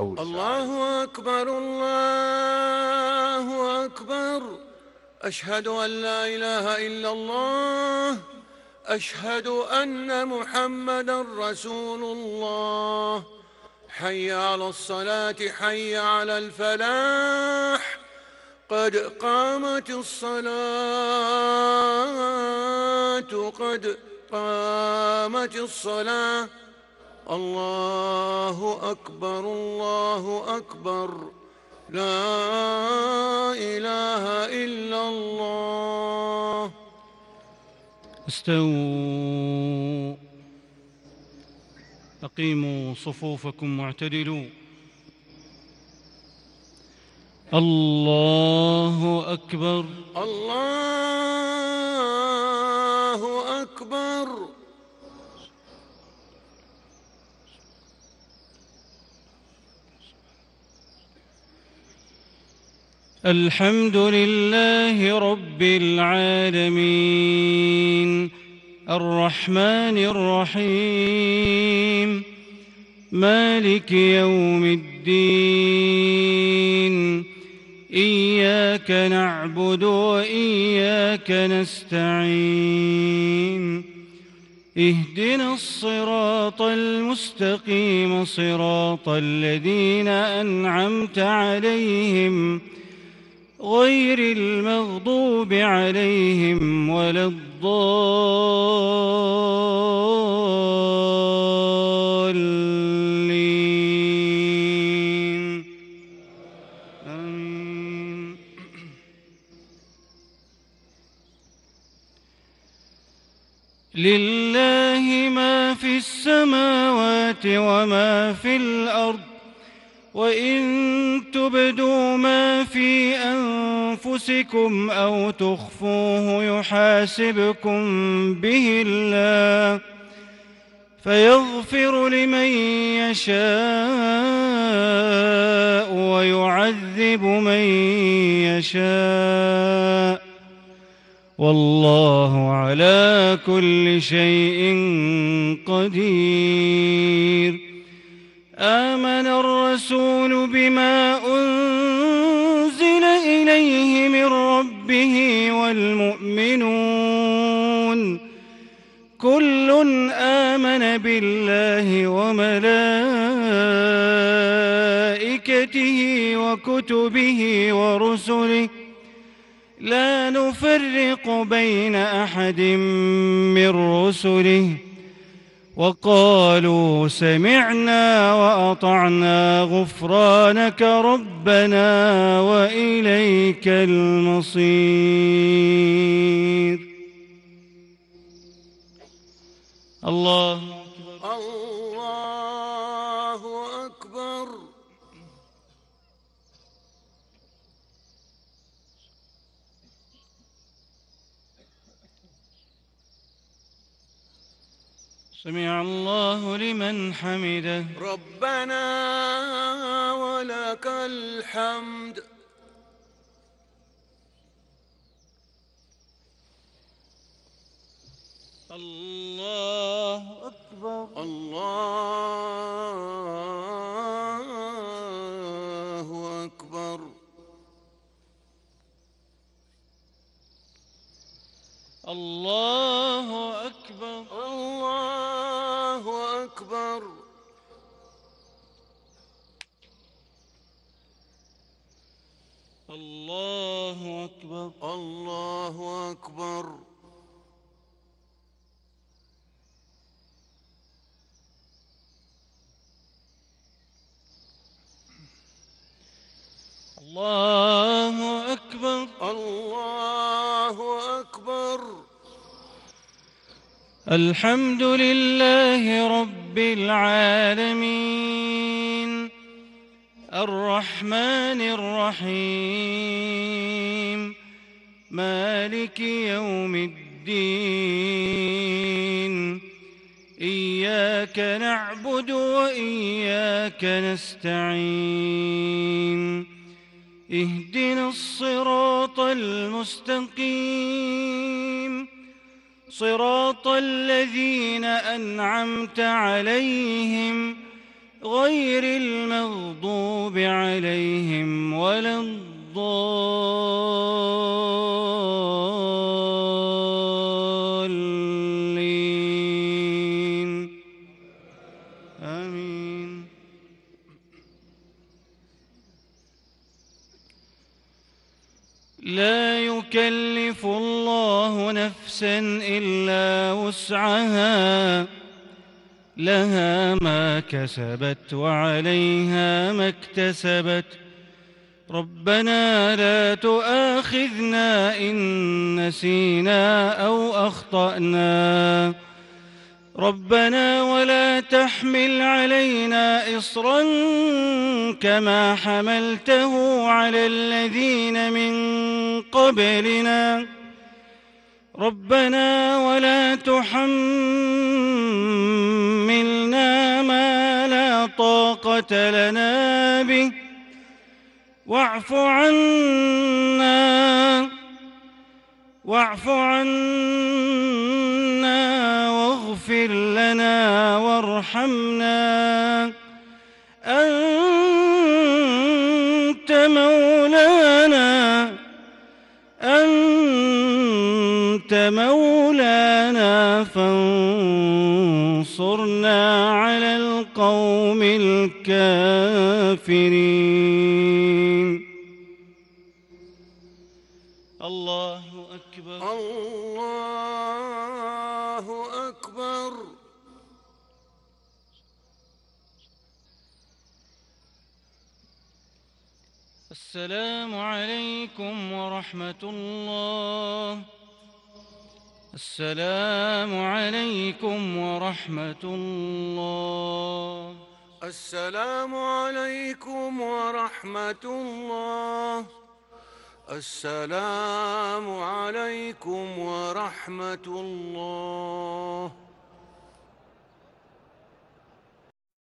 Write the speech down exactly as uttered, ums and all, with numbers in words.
الله أكبر الله أكبر. أشهد أن لا إله إلا الله. أشهد أن محمدًا رسول الله. حي على الصلاة حي على الفلاح. قد قامت الصلاة قد قامت الصلاة. الله أكبر الله أكبر. لا إله إلا الله. استووا، أقيموا صفوفكم واعتدلوا. الله أكبر الله أكبر. الحمد لله رب العالمين، الرحمن الرحيم، مالك يوم الدين. إياك نعبد وإياك نستعين. اهدنا الصراط المستقيم، صراط الذين أنعمت عليهم غير المغضوب عليهم ولا الضالين. آمين. لله ما في السماوات وما في الأرض، وإن تبدوا ما في أنفسكم أو تخفوه يحاسبكم به الله، فيغفر لمن يشاء ويعذب من يشاء، والله على كل شيء قدير. آمن الرسول بما أنزل إليه من ربه والمؤمنون كل آمن بالله وملائكته وكتبه ورسله لا نفرق بين أحد من رسله، وقالوا سمعنا وأطعنا غفرانك ربنا وإليك المصير. الله أكبر الله أكبر. سمع الله لمن حمده. ربنا ولك الحمد. الله أكبر الله أكبر. الله أكبر الله أكبر. الله أكبر الله أكبر. الله أكبر الله أكبر. الحمد لله رب العالمين، الرحمن الرحيم، مالك يوم الدين. إياك نعبد وإياك نستعين. اهدنا الصراط المستقيم، صراط الذين أنعمت عليهم غير المغضوب عليهم ولا الضالين آمين. لا يكلف الله نفسا إلا وسعها، لها ما كسبت وعليها ما اكتسبت. ربنا لا تؤاخذنا إن نسينا أو أخطأنا، ربنا ولا تحمل علينا إصرا كما حملته على الذين من قبلنا، ربنا ولا تحملنا ما لا طاقة لنا به، واعف عنا واعف عنا واغفر لنا وارحمنا، أنت مولانا أنت مولانا فانصرنا على القوم الكافرين. الله أكبر. الله أكبر. السلام عليكم ورحمة الله. السلام عليكم ورحمة الله. السلام عليكم ورحمة الله. السلام عليكم ورحمة الله.